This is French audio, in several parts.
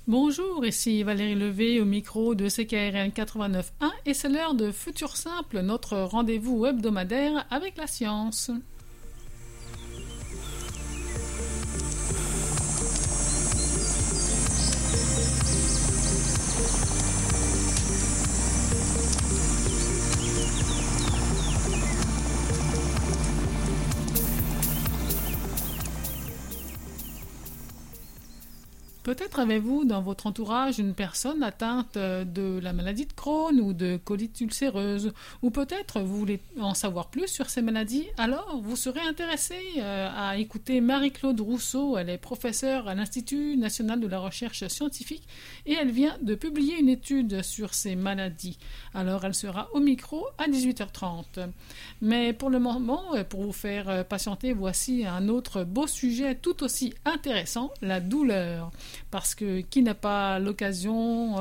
Bonjour, ici Valérie Levé au micro de CKRN 89.1 et c'est l'heure de Futur Simple, notre rendez-vous hebdomadaire avec la science. Peut-être avez-vous dans votre entourage une personne atteinte de la maladie de Crohn ou de colite ulcéreuse, ou peut-être vous voulez en savoir plus sur ces maladies, alors vous serez intéressé à écouter Marie-Claude Rousseau. Elle est professeure à l'Institut national de la recherche scientifique et elle vient de publier une étude sur ces maladies. Alors elle sera au micro à 18h30. Mais pour le moment, pour vous faire patienter, voici un autre beau sujet tout aussi intéressant, la douleur. Parce que qui n'a pas à l'occasion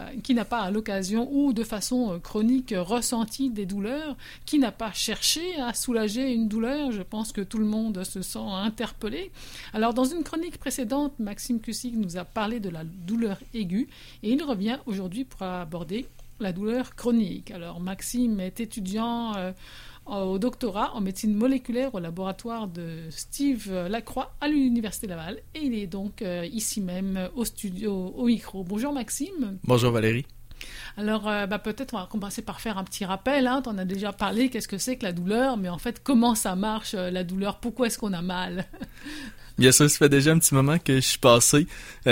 ou de façon chronique ressenti des douleurs, qui n'a pas cherché à soulager une douleur, je pense que tout le monde se sent interpellé. Alors dans une chronique précédente, Maxime Cussig nous a parlé de la douleur aiguë et il revient aujourd'hui pour aborder la douleur chronique. Alors Maxime est étudiant au doctorat en médecine moléculaire au laboratoire de Steve Lacroix à l'Université Laval et il est donc ici même au studio, au micro. Bonjour Maxime. Bonjour Valérie. Alors peut-être on va commencer par faire un petit rappel, tu en as déjà parlé, qu'est-ce que c'est que la douleur, mais en fait comment ça marche la douleur, pourquoi est-ce qu'on a mal? Bien sûr, ça fait déjà un petit moment que je suis passé.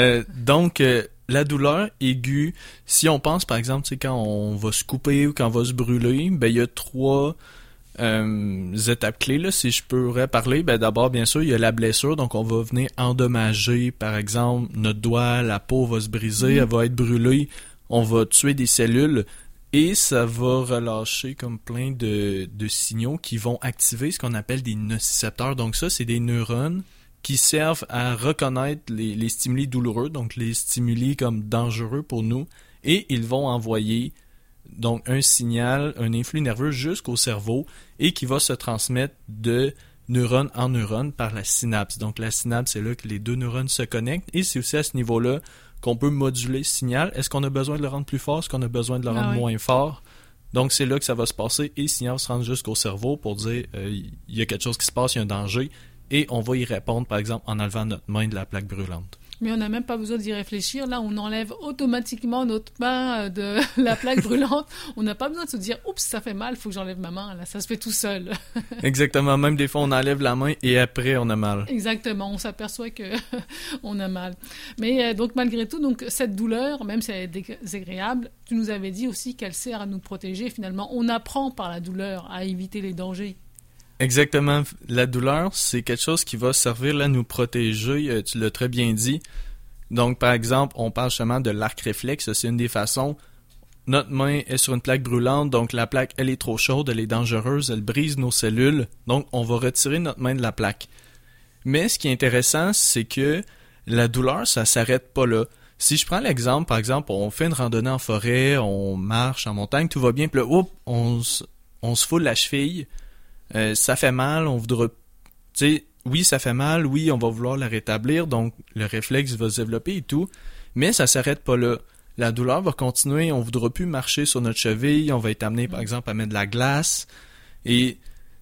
La douleur aiguë, si on pense par exemple, quand on va se couper ou quand on va se brûler, il y a trois étapes clés, là, si je pourrais parler. D'abord, bien sûr, il y a la blessure, donc on va venir endommager, par exemple, notre doigt, la peau va se briser, elle va être brûlée, on va tuer des cellules et ça va relâcher comme plein de signaux qui vont activer ce qu'on appelle des nocicepteurs. Donc ça, c'est des neurones qui servent à reconnaître les stimuli douloureux, donc les stimuli comme dangereux pour nous, et ils vont envoyer donc un signal, un influx nerveux jusqu'au cerveau et qui va se transmettre de neurone en neurone par la synapse. Donc la synapse, c'est là que les deux neurones se connectent et c'est aussi à ce niveau-là qu'on peut moduler ce signal. Est-ce qu'on a besoin de le rendre plus fort? Est-ce qu'on a besoin de le rendre moins fort? Donc c'est là que ça va se passer et le signal se rend jusqu'au cerveau pour dire il y a quelque chose qui se passe, il y a un danger et on va y répondre par exemple en enlevant notre main de la plaque brûlante. Mais on n'a même pas besoin d'y réfléchir. Là, on enlève automatiquement notre main de la plaque brûlante. On n'a pas besoin de se dire « Oups, ça fait mal, il faut que j'enlève ma main. » Là, ça se fait tout seul. Exactement. Même des fois, on enlève la main et après, on a mal. Exactement. On s'aperçoit qu'on a mal. Mais donc, malgré tout, donc, cette douleur, même si elle est désagréable, tu nous avais dit aussi qu'elle sert à nous protéger. Finalement, on apprend par la douleur à éviter les dangers. Exactement. La douleur, c'est quelque chose qui va servir là, à nous protéger, tu l'as très bien dit. Donc, par exemple, on parle justement de l'arc réflexe, c'est une des façons. Notre main est sur une plaque brûlante, donc la plaque, elle est trop chaude, elle est dangereuse, elle brise nos cellules, donc on va retirer notre main de la plaque. Mais ce qui est intéressant, c'est que la douleur, ça s'arrête pas là. Si je prends l'exemple, par exemple, on fait une randonnée en forêt, on marche en montagne, tout va bien, puis là, on se foule la cheville. Ça fait mal, on voudra... Tu sais, oui, ça fait mal, oui, on va vouloir la rétablir, donc le réflexe va se développer et tout, mais ça s'arrête pas là. La douleur va continuer, on voudra plus marcher sur notre cheville, on va être amené, par exemple, à mettre de la glace, et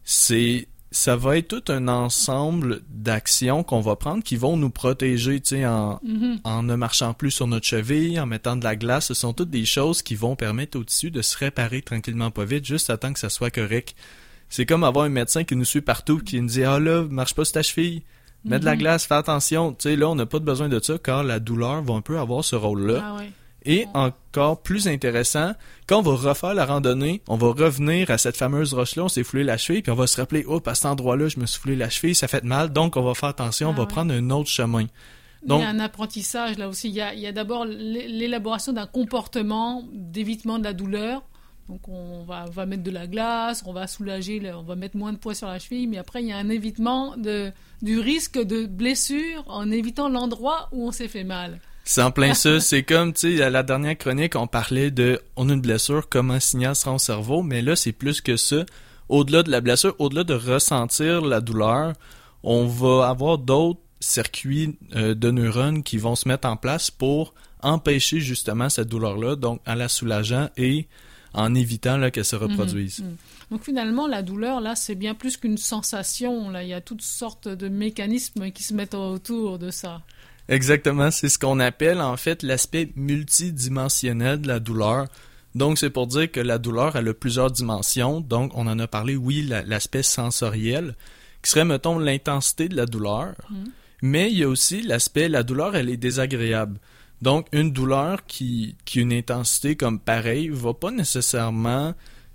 ça va être tout un ensemble d'actions qu'on va prendre qui vont nous protéger, tu sais, en ne marchant plus sur notre cheville, en mettant de la glace. Ce sont toutes des choses qui vont permettre au tissu de se réparer tranquillement pas vite, juste à temps que ça soit correct. C'est comme avoir un médecin qui nous suit partout, qui nous dit « Ah là, marche pas sur ta cheville, mets de la glace, fais attention. » Tu sais, là, on n'a pas besoin de ça, car la douleur va un peu avoir ce rôle-là. Ah ouais. Et encore plus intéressant, quand on va refaire la randonnée, on va revenir à cette fameuse roche-là, on s'est foulé la cheville, puis on va se rappeler « Oh, à cet endroit-là, je me suis foulé la cheville, ça fait mal, donc on va faire attention, on va prendre un autre chemin. » Donc, il y a un apprentissage là aussi. Il y a d'abord l'élaboration d'un comportement d'évitement de la douleur. Donc on va mettre de la glace, on va soulager, on va mettre moins de poids sur la cheville, mais après il y a un évitement du risque de blessure en évitant l'endroit où on s'est fait mal. C'est en plein ça, c'est comme, tu sais, à la dernière chronique, on parlait de « on a une blessure, comment un signal se rend au cerveau », mais là c'est plus que ça. Au-delà de la blessure, au-delà de ressentir la douleur, on va avoir d'autres circuits de neurones qui vont se mettre en place pour empêcher justement cette douleur-là, donc en la soulageant et en évitant là, qu'elle se reproduise. Donc finalement, la douleur, là, c'est bien plus qu'une sensation. Là, il y a toutes sortes de mécanismes qui se mettent autour de ça. Exactement, c'est ce qu'on appelle en fait l'aspect multidimensionnel de la douleur. Donc c'est pour dire que la douleur, elle a plusieurs dimensions. Donc on en a parlé, oui, l'aspect sensoriel, qui serait, mettons, l'intensité de la douleur. Mais il y a aussi l'aspect, la douleur, elle est désagréable. Donc une douleur qui a une intensité comme pareille va pas nécessairement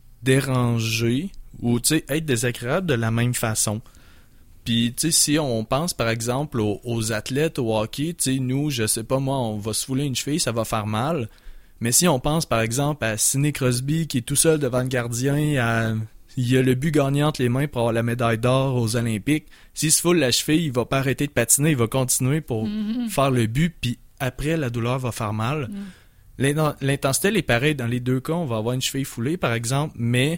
déranger ou être désagréable de la même façon. Puis, tu sais, si on pense, par exemple, aux athlètes au hockey, tu sais, nous, je sais pas, moi, on va se fouler une cheville, ça va faire mal. Mais si on pense, par exemple, à Sidney Crosby, qui est tout seul devant le gardien, il a le but gagnant entre les mains pour avoir la médaille d'or aux Olympiques. S'il se foule la cheville, il va pas arrêter de patiner, il va continuer pour faire le but, puis après, la douleur va faire mal. L'intensité, elle est pareille. Dans les deux cas, on va avoir une cheville foulée, par exemple, mais...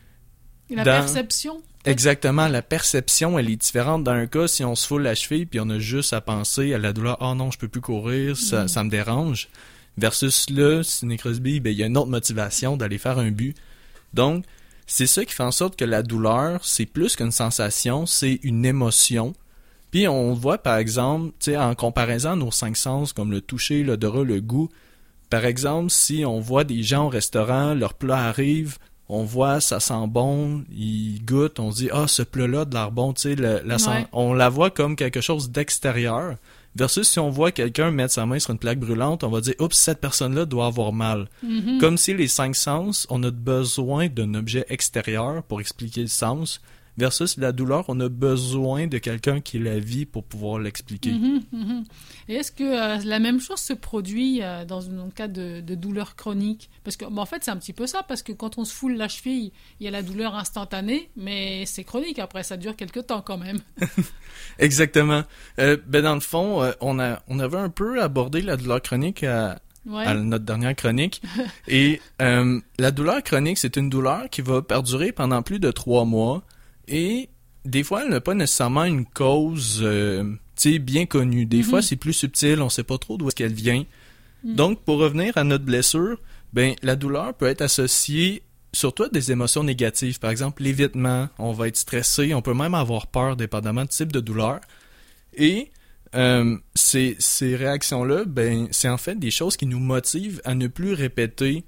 La perception? Exactement, la perception, elle est différente. Dans un cas, si on se foule la cheville puis on a juste à penser à la douleur, « Oh non, je peux plus courir, ça me dérange », versus là, Sidney Crosby, il y a une autre motivation d'aller faire un but. Donc, c'est ça qui fait en sorte que la douleur, c'est plus qu'une sensation, c'est une émotion. Puis on voit, par exemple, en comparaison à nos 5 sens, comme le toucher, l'odorat, le goût, par exemple, si on voit des gens au restaurant, leur plat arrive, on voit, ça sent bon, ils goûtent, on se dit « Ah, ce plat-là de l'air bon », on la voit comme quelque chose d'extérieur, versus si on voit quelqu'un mettre sa main sur une plaque brûlante, on va dire « Oups, cette personne-là doit avoir mal ». Comme si les 5 sens, on a besoin d'un objet extérieur pour expliquer le sens, versus la douleur, on a besoin de quelqu'un qui la vit pour pouvoir l'expliquer. Et est-ce que la même chose se produit dans un cas de douleur chronique? Parce que, en fait, c'est un petit peu ça, parce que quand on se foule la cheville, il y a la douleur instantanée, mais c'est chronique, après, ça dure quelques temps quand même. Exactement. Dans le fond, on avait un peu abordé la douleur chronique à notre dernière chronique. Et la douleur chronique, c'est une douleur qui va perdurer pendant plus de 3 mois. Et des fois, elle n'a pas nécessairement une cause bien connue. Des fois, c'est plus subtil, on ne sait pas trop d'où est-ce qu'elle vient. Donc, pour revenir à notre blessure, la douleur peut être associée surtout à des émotions négatives. Par exemple, l'évitement, on va être stressé, on peut même avoir peur, dépendamment du type de douleur. Et ces réactions-là, c'est en fait des choses qui nous motivent à ne plus répéter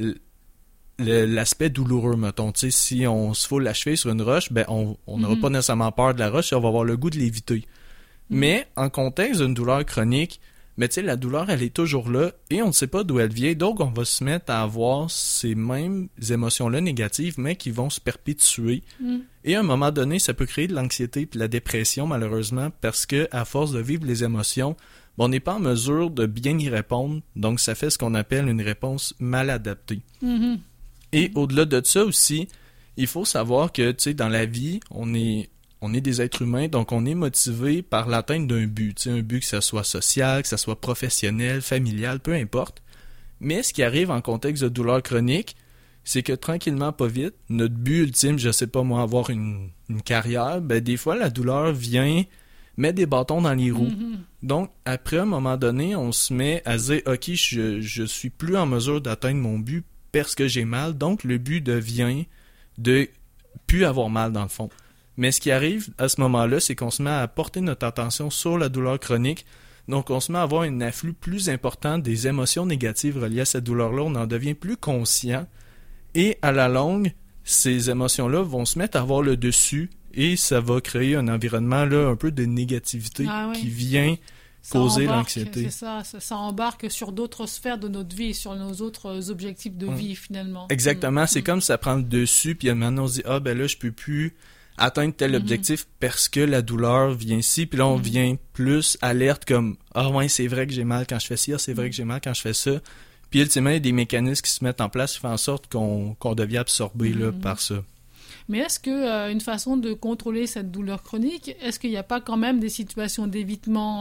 l'aspect douloureux, mettons. Tu sais, si on se foule la cheville sur une roche, on n'aura pas nécessairement peur de la roche et on va avoir le goût de l'éviter. Mais en contexte d'une douleur chronique, tu sais, la douleur, elle est toujours là et on ne sait pas d'où elle vient. Donc, on va se mettre à avoir ces mêmes émotions-là négatives, mais qui vont se perpétuer. Et à un moment donné, ça peut créer de l'anxiété et de la dépression, malheureusement, parce que à force de vivre les émotions, on n'est pas en mesure de bien y répondre. Donc, ça fait ce qu'on appelle une réponse mal adaptée. Et au-delà de ça aussi, il faut savoir que, tu sais, dans la vie, on est des êtres humains, donc on est motivé par l'atteinte d'un but. Tu sais, un but que ce soit social, que ce soit professionnel, familial, peu importe. Mais ce qui arrive en contexte de douleur chronique, c'est que tranquillement, pas vite, notre but ultime, je sais pas moi, avoir une carrière, des fois la douleur vient mettre des bâtons dans les roues. Donc, après, à un moment donné, on se met à se dire « Ok, je suis plus en mesure d'atteindre mon but parce que j'ai mal. » Donc, le but devient de plus avoir mal dans le fond. Mais ce qui arrive à ce moment-là, c'est qu'on se met à porter notre attention sur la douleur chronique. Donc, on se met à avoir un afflux plus important des émotions négatives reliées à cette douleur-là. On en devient plus conscient. Et à la longue, ces émotions-là vont se mettre à avoir le dessus et ça va créer un environnement là, un peu de négativité qui vient causer l'anxiété. C'est ça embarque sur d'autres sphères de notre vie, sur nos autres objectifs de vie finalement. Exactement, c'est comme ça prend le dessus, puis maintenant on se dit « Ah ben là, je peux plus atteindre tel objectif parce que la douleur vient ici. » Puis là, on vient plus alerte comme « Ah ouais, c'est vrai que j'ai mal quand je fais ci, c'est vrai que j'ai mal quand je fais ça. » Puis ultimement, il y a des mécanismes qui se mettent en place qui font en sorte qu'on devient absorbé là, par ça. Mais est-ce que une façon de contrôler cette douleur chronique, est-ce qu'il n'y a pas quand même des situations d'évitement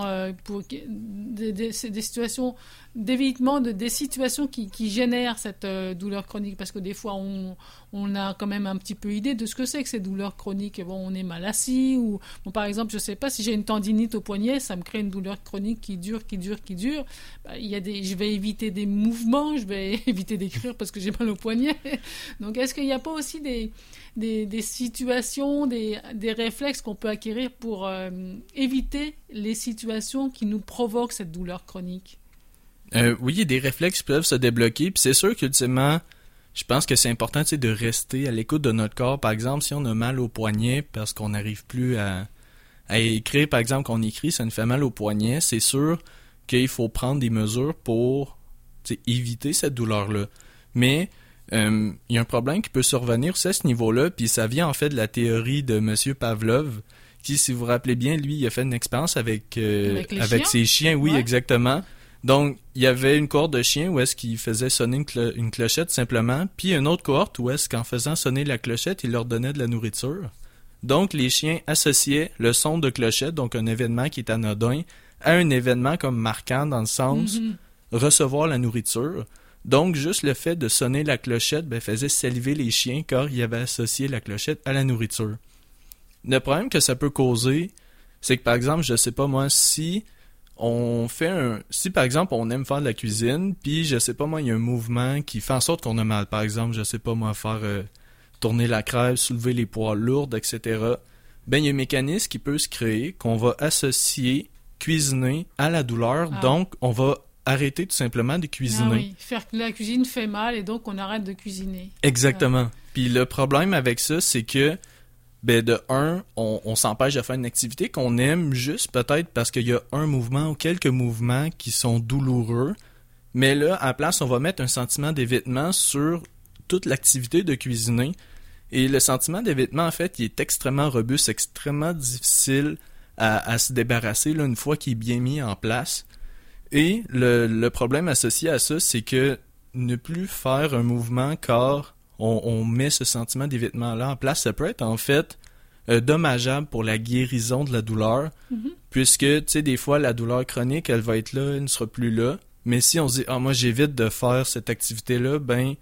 des situations d'évitement des situations qui génèrent cette douleur chronique? Parce que des fois, on a quand même un petit peu idée de ce que c'est que ces douleurs chroniques. Bon, on est mal assis ou, bon, par exemple, je sais pas, si j'ai une tendinite au poignet, ça me crée une douleur chronique qui dure. Bah, je vais éviter des mouvements, je vais éviter d'écrire parce que j'ai mal au poignet. Donc, est-ce qu'il n'y a pas aussi des situations, des réflexes qu'on peut acquérir pour éviter les situations qui nous provoquent cette douleur chronique? Oui, il y a des réflexes qui peuvent se débloquer, puis c'est sûr qu'ultimement, je pense que c'est important, tu sais, de rester à l'écoute de notre corps. Par exemple, si on a mal au poignet parce qu'on n'arrive plus à écrire, par exemple, qu'on écrit, ça nous fait mal au poignet, c'est sûr qu'il faut prendre des mesures pour, tu sais, éviter cette douleur-là. Mais il y a un problème qui peut survenir aussi à ce niveau-là, puis ça vient en fait de la théorie de M. Pavlov, qui, si vous vous rappelez bien, lui, il a fait une expérience avec ses chiens. Oui, ouais. Exactement. Donc, il y avait une cohorte de chiens où est-ce qu'il faisait sonner une clochette simplement, puis une autre cohorte où est-ce qu'en faisant sonner la clochette, il leur donnait de la nourriture. Donc, les chiens associaient le son de clochette, donc un événement qui est anodin, à un événement comme marquant dans le sens recevoir la nourriture. Donc, juste le fait de sonner la clochette faisait saliver les chiens car ils avaient associé la clochette à la nourriture. Le problème que ça peut causer, c'est que par exemple, je sais pas moi, si par exemple on aime faire de la cuisine, puis je sais pas moi, il y a un mouvement qui fait en sorte qu'on a mal. Par exemple, je sais pas moi, faire tourner la crève, soulever les poids lourdes, etc. Ben, il y a un mécanisme qui peut se créer qu'on va associer cuisiner à la douleur, donc on va arrêter tout simplement de cuisiner. Ah oui, faire que la cuisine fait mal et donc on arrête de cuisiner. Exactement. Puis le problème avec ça, c'est que de un, on s'empêche de faire une activité qu'on aime juste peut-être parce qu'il y a un mouvement ou quelques mouvements qui sont douloureux. Mais là, à la place, on va mettre un sentiment d'évitement sur toute l'activité de cuisiner. Et le sentiment d'évitement, en fait, il est extrêmement robuste, extrêmement difficile à se débarrasser là, une fois qu'il est bien mis en place. Et le problème associé à ça, c'est que ne plus faire un mouvement car on met ce sentiment d'évitement-là en place, ça peut être en fait dommageable pour la guérison de la douleur, puisque, tu sais, des fois, la douleur chronique, elle va être là, elle ne sera plus là. Mais si on se dit, moi, j'évite de faire cette activité-là,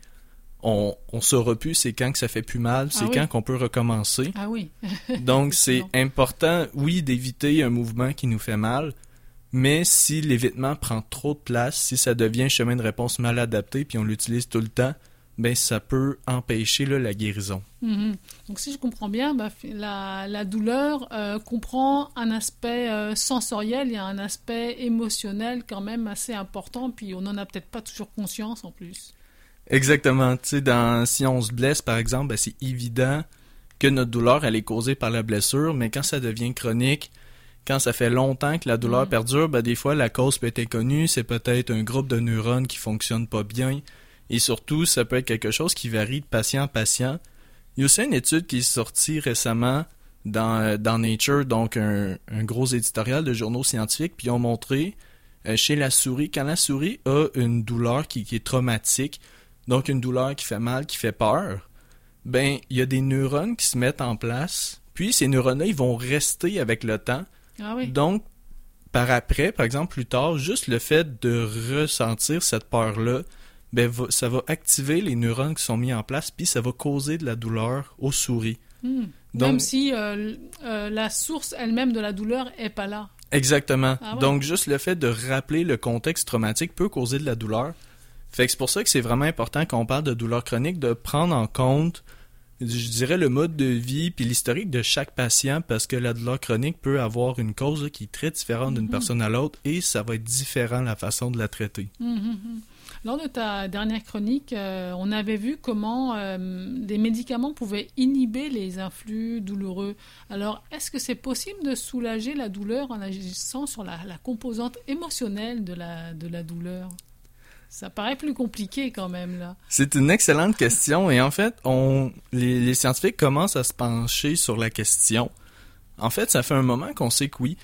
on saura plus c'est quand que ça fait plus mal, c'est quand qu'on peut recommencer. Ah oui. Donc, c'est important, oui, d'éviter un mouvement qui nous fait mal, mais si l'évitement prend trop de place, si ça devient un chemin de réponse mal adapté, puis on l'utilise tout le temps, ça peut empêcher la guérison. Donc, si je comprends bien, la douleur comprend un aspect sensoriel et un aspect émotionnel quand même assez important, puis on n'en a peut-être pas toujours conscience en plus. Exactement. Tu sais, si on se blesse, par exemple, c'est évident que notre douleur, elle est causée par la blessure, mais quand ça devient chronique, quand ça fait longtemps que la douleur perdure, des fois, la cause peut être inconnue, c'est peut-être un groupe de neurones qui fonctionne pas bien, et surtout, ça peut être quelque chose qui varie de patient en patient. Il y a aussi une étude qui est sortie récemment dans Nature, donc un gros éditorial de journaux scientifiques, puis ils ont montré chez la souris, quand la souris a une douleur qui est traumatique, donc une douleur qui fait mal, qui fait peur, il y a des neurones qui se mettent en place, puis ces neurones-là, ils vont rester avec le temps. Ah oui. Donc, par exemple, plus tard, juste le fait de ressentir cette peur-là, ça va activer les neurones qui sont mis en place, puis ça va causer de la douleur aux souris. Donc, même si la source elle-même de la douleur n'est pas là. Exactement. Ah ouais. Donc, juste le fait de rappeler le contexte traumatique peut causer de la douleur. Fait que c'est pour ça que c'est vraiment important quand on parle de douleur chronique, de prendre en compte, je dirais, le mode de vie puis l'historique de chaque patient, parce que la douleur chronique peut avoir une cause qui est très différente d'une personne à l'autre et ça va être différent la façon de la traiter. Lors de ta dernière chronique, on avait vu comment des médicaments pouvaient inhiber les influx douloureux. Alors, est-ce que c'est possible de soulager la douleur en agissant sur la composante émotionnelle de la douleur? Ça paraît plus compliqué quand même, là. C'est une excellente question et en fait, les scientifiques commencent à se pencher sur la question. En fait, ça fait un moment qu'on sait que oui.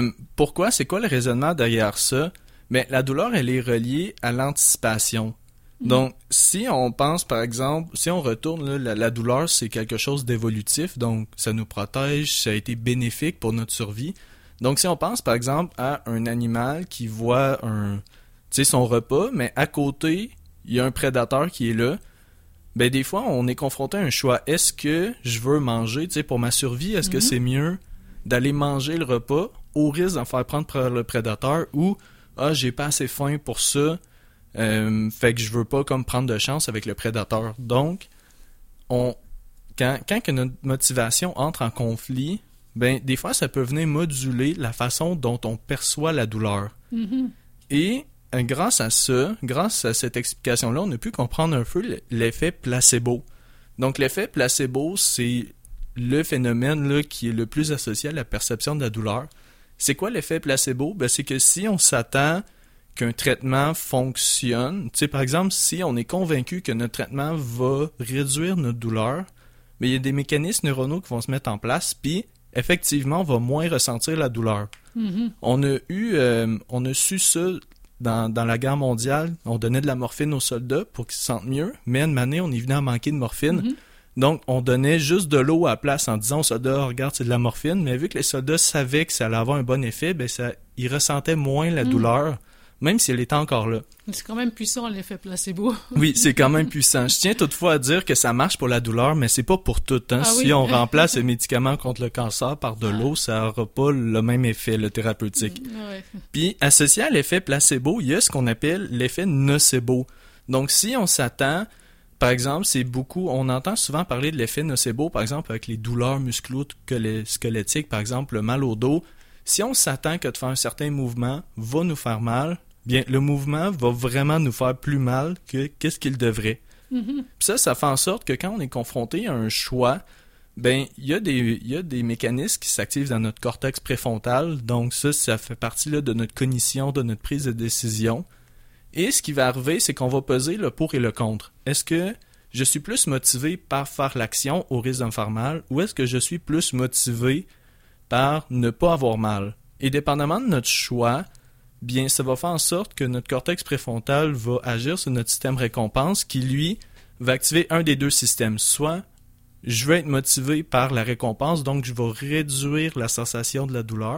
Pourquoi? C'est quoi le raisonnement derrière ça? Mais la douleur, elle est reliée à l'anticipation. Donc, si on pense, par exemple, si on retourne, là, la douleur, c'est quelque chose d'évolutif, donc ça nous protège, ça a été bénéfique pour notre survie. Donc, si on pense, par exemple, à un animal qui voit son repas, mais à côté, il y a un prédateur qui est là, ben des fois, on est confronté à un choix. Est-ce que je veux manger, pour ma survie, est-ce que c'est mieux d'aller manger le repas au risque d'en faire prendre par le prédateur ou j'ai pas assez faim pour ça, fait que je veux pas comme prendre de chance avec le prédateur. Donc, quand que notre motivation entre en conflit, ben des fois ça peut venir moduler la façon dont on perçoit la douleur. Et grâce à cette explication-là, on a pu comprendre un peu l'effet placebo. Donc l'effet placebo, c'est le phénomène là, qui est le plus associé à la perception de la douleur. C'est quoi l'effet placebo? Ben, c'est que si on s'attend qu'un traitement fonctionne, par exemple, si on est convaincu que notre traitement va réduire notre douleur, mais il y a des mécanismes neuronaux qui vont se mettre en place, puis effectivement, on va moins ressentir la douleur. On a su ça dans la guerre mondiale. On donnait de la morphine aux soldats pour qu'ils se sentent mieux, mais une année, on est venu à manquer de morphine. Donc, on donnait juste de l'eau à la place en disant aux soldats, regarde, c'est de la morphine. Mais vu que les soldats savaient que ça allait avoir un bon effet, ben ils ressentaient moins la douleur, même si elle était encore là. C'est quand même puissant, l'effet placebo. Oui, c'est quand même puissant. Je tiens toutefois à dire que ça marche pour la douleur, mais c'est pas pour tout. Si on remplace le médicament contre le cancer par de l'eau, ça n'aura pas le même effet, le thérapeutique. Puis, associé à l'effet placebo, il y a ce qu'on appelle l'effet nocebo. Donc, si on s'attend... Par exemple, on entend souvent parler de l'effet nocebo, par exemple, avec les douleurs musculo-squelettiques, par exemple, le mal au dos. Si on s'attend que de faire un certain mouvement va nous faire mal, bien, le mouvement va vraiment nous faire plus mal que qu'est-ce qu'il devrait. Puis ça fait en sorte que quand on est confronté à un choix, ben, il y a des mécanismes qui s'activent dans notre cortex préfrontal. Donc ça fait partie là, de notre cognition, de notre prise de décision. Et ce qui va arriver, c'est qu'on va peser le pour et le contre. Est-ce que je suis plus motivé par faire l'action au risque de me faire mal ou est-ce que je suis plus motivé par ne pas avoir mal? Et dépendamment de notre choix, bien, ça va faire en sorte que notre cortex préfrontal va agir sur notre système récompense qui, lui, va activer un des deux systèmes. Soit, je vais être motivé par la récompense, donc je vais réduire la sensation de la douleur.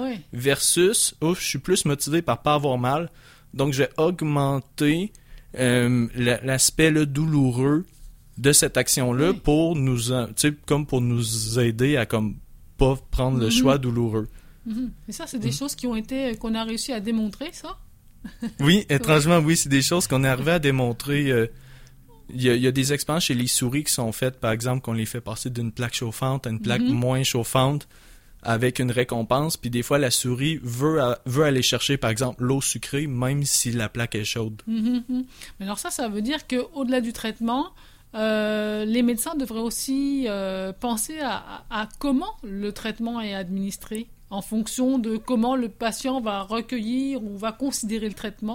Versus, je suis plus motivé par pas avoir mal, donc je vais augmenter l'aspect douloureux de cette action-là pour nous, comme pour nous aider à comme pas prendre le choix douloureux. Et ça, c'est des choses qu'on a réussi à démontrer, ça? Oui, étrangement, oui, c'est des choses qu'on est arrivé à démontrer. Il y a des expériences chez les souris qui sont faites, par exemple, qu'on les fait passer d'une plaque chauffante à une plaque moins chauffante avec une récompense, puis des fois, la souris veut aller chercher, par exemple, l'eau sucrée, même si la plaque est chaude. Mais alors ça veut dire qu'au-delà du traitement, les médecins devraient aussi penser à comment le traitement est administré, en fonction de comment le patient va recueillir ou va considérer le traitement,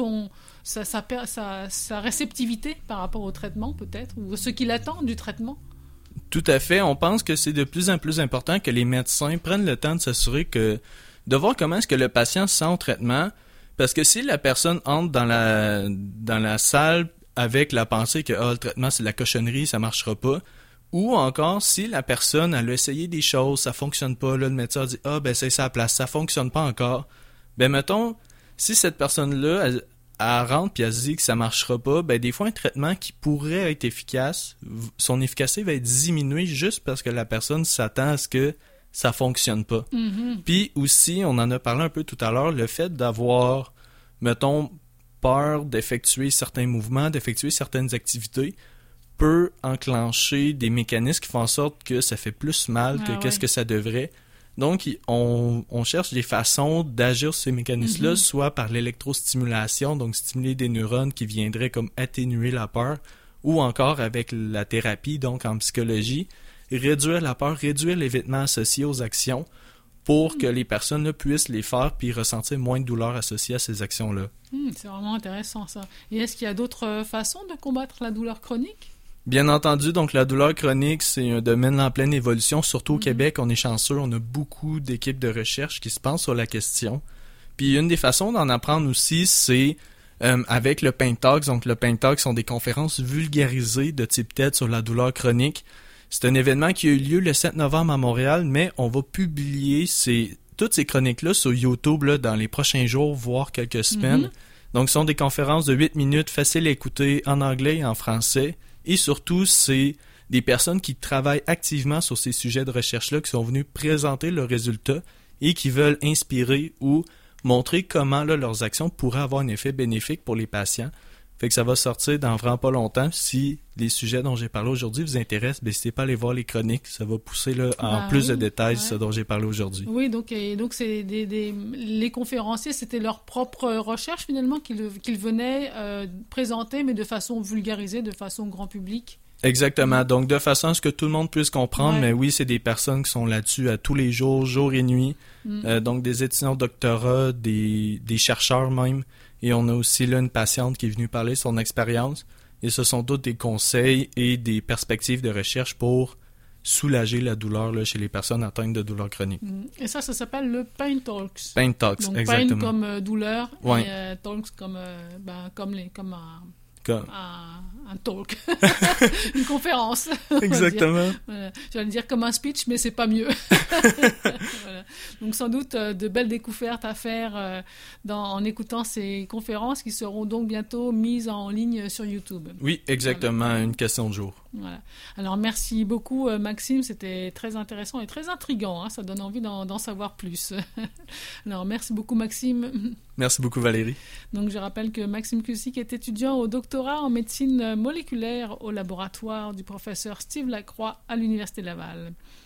sa réceptivité par rapport au traitement, peut-être, ou ce qu'il attend du traitement. Tout à fait. On pense que c'est de plus en plus important que les médecins prennent le temps de s'assurer de voir comment est-ce que le patient se sent au traitement. Parce que si la personne entre dans la salle avec la pensée que le traitement c'est de la cochonnerie, ça marchera pas, ou encore si la personne elle a essayé des choses, ça fonctionne pas, là, le médecin dit c'est ça la place, ça fonctionne pas encore. Ben mettons, si cette personne-là elle rentre puis elle se dit que ça marchera pas, ben des fois un traitement qui pourrait être efficace, son efficacité va être diminuée juste parce que la personne s'attend à ce que ça fonctionne pas. Puis aussi, on en a parlé un peu tout à l'heure, le fait d'avoir, mettons, peur d'effectuer certains mouvements, d'effectuer certaines activités peut enclencher des mécanismes qui font en sorte que ça fait plus mal que qu'est-ce que ça devrait. Donc, on cherche des façons d'agir sur ces mécanismes-là, soit par l'électrostimulation, donc stimuler des neurones qui viendraient comme atténuer la peur, ou encore avec la thérapie, donc en psychologie, réduire la peur, réduire l'évitement associé aux actions pour que les personnes là, puissent les faire puis ressentir moins de douleur associée à ces actions-là. C'est vraiment intéressant, ça. Et est-ce qu'il y a d'autres façons de combattre la douleur chronique? Bien entendu, donc la douleur chronique, c'est un domaine en pleine évolution. Surtout au Québec, on est chanceux, on a beaucoup d'équipes de recherche qui se pensent sur la question. Puis une des façons d'en apprendre aussi, c'est avec le Pain Talks. Donc, le Pain Talks sont des conférences vulgarisées de type TED sur la douleur chronique. C'est un événement qui a eu lieu le 7 novembre à Montréal, mais on va publier toutes ces chroniques-là sur YouTube là, dans les prochains jours, voire quelques semaines. Donc, ce sont des conférences de 8 minutes, faciles à écouter en anglais et en français. Et surtout, c'est des personnes qui travaillent activement sur ces sujets de recherche-là, qui sont venus présenter leurs résultats et qui veulent inspirer ou montrer comment là, leurs actions pourraient avoir un effet bénéfique pour les patients. Fait que ça va sortir dans vraiment pas longtemps. Si les sujets dont j'ai parlé aujourd'hui vous intéressent, n'hésitez pas à aller voir les chroniques. Ça va pousser là, en plus de détails ce dont j'ai parlé aujourd'hui. Oui, donc c'est les conférenciers, c'était leur propre recherche finalement qu'ils venaient présenter, mais de façon vulgarisée, de façon grand public. Exactement. Donc, de façon à ce que tout le monde puisse comprendre, mais oui, c'est des personnes qui sont là-dessus à tous les jours, jour et nuit. Donc, des étudiants de doctorat, des chercheurs même. Et on a aussi là une patiente qui est venue parler de son expérience. Et ce sont tous des conseils et des perspectives de recherche pour soulager la douleur là, chez les personnes atteintes de douleurs chroniques. Et ça s'appelle le Pain Talks. Pain Talks, donc, exactement. Pain comme douleur ouais. et Talks comme un talk, une conférence. Exactement. Voilà. J'allais dire comme un speech, mais c'est pas mieux. Voilà. Donc sans doute de belles découvertes à faire en écoutant ces conférences qui seront donc bientôt mises en ligne sur YouTube. Oui, exactement, voilà. Une question de jour. Voilà. Alors merci beaucoup Maxime, c'était très intéressant et très intriguant, hein. Ça donne envie d'en savoir plus. Alors merci beaucoup Maxime. Merci beaucoup Valérie. Donc je rappelle que Maxime Cusick est étudiant au doctorat en médecine moléculaire au laboratoire du professeur Steve Lacroix à l'Université Laval.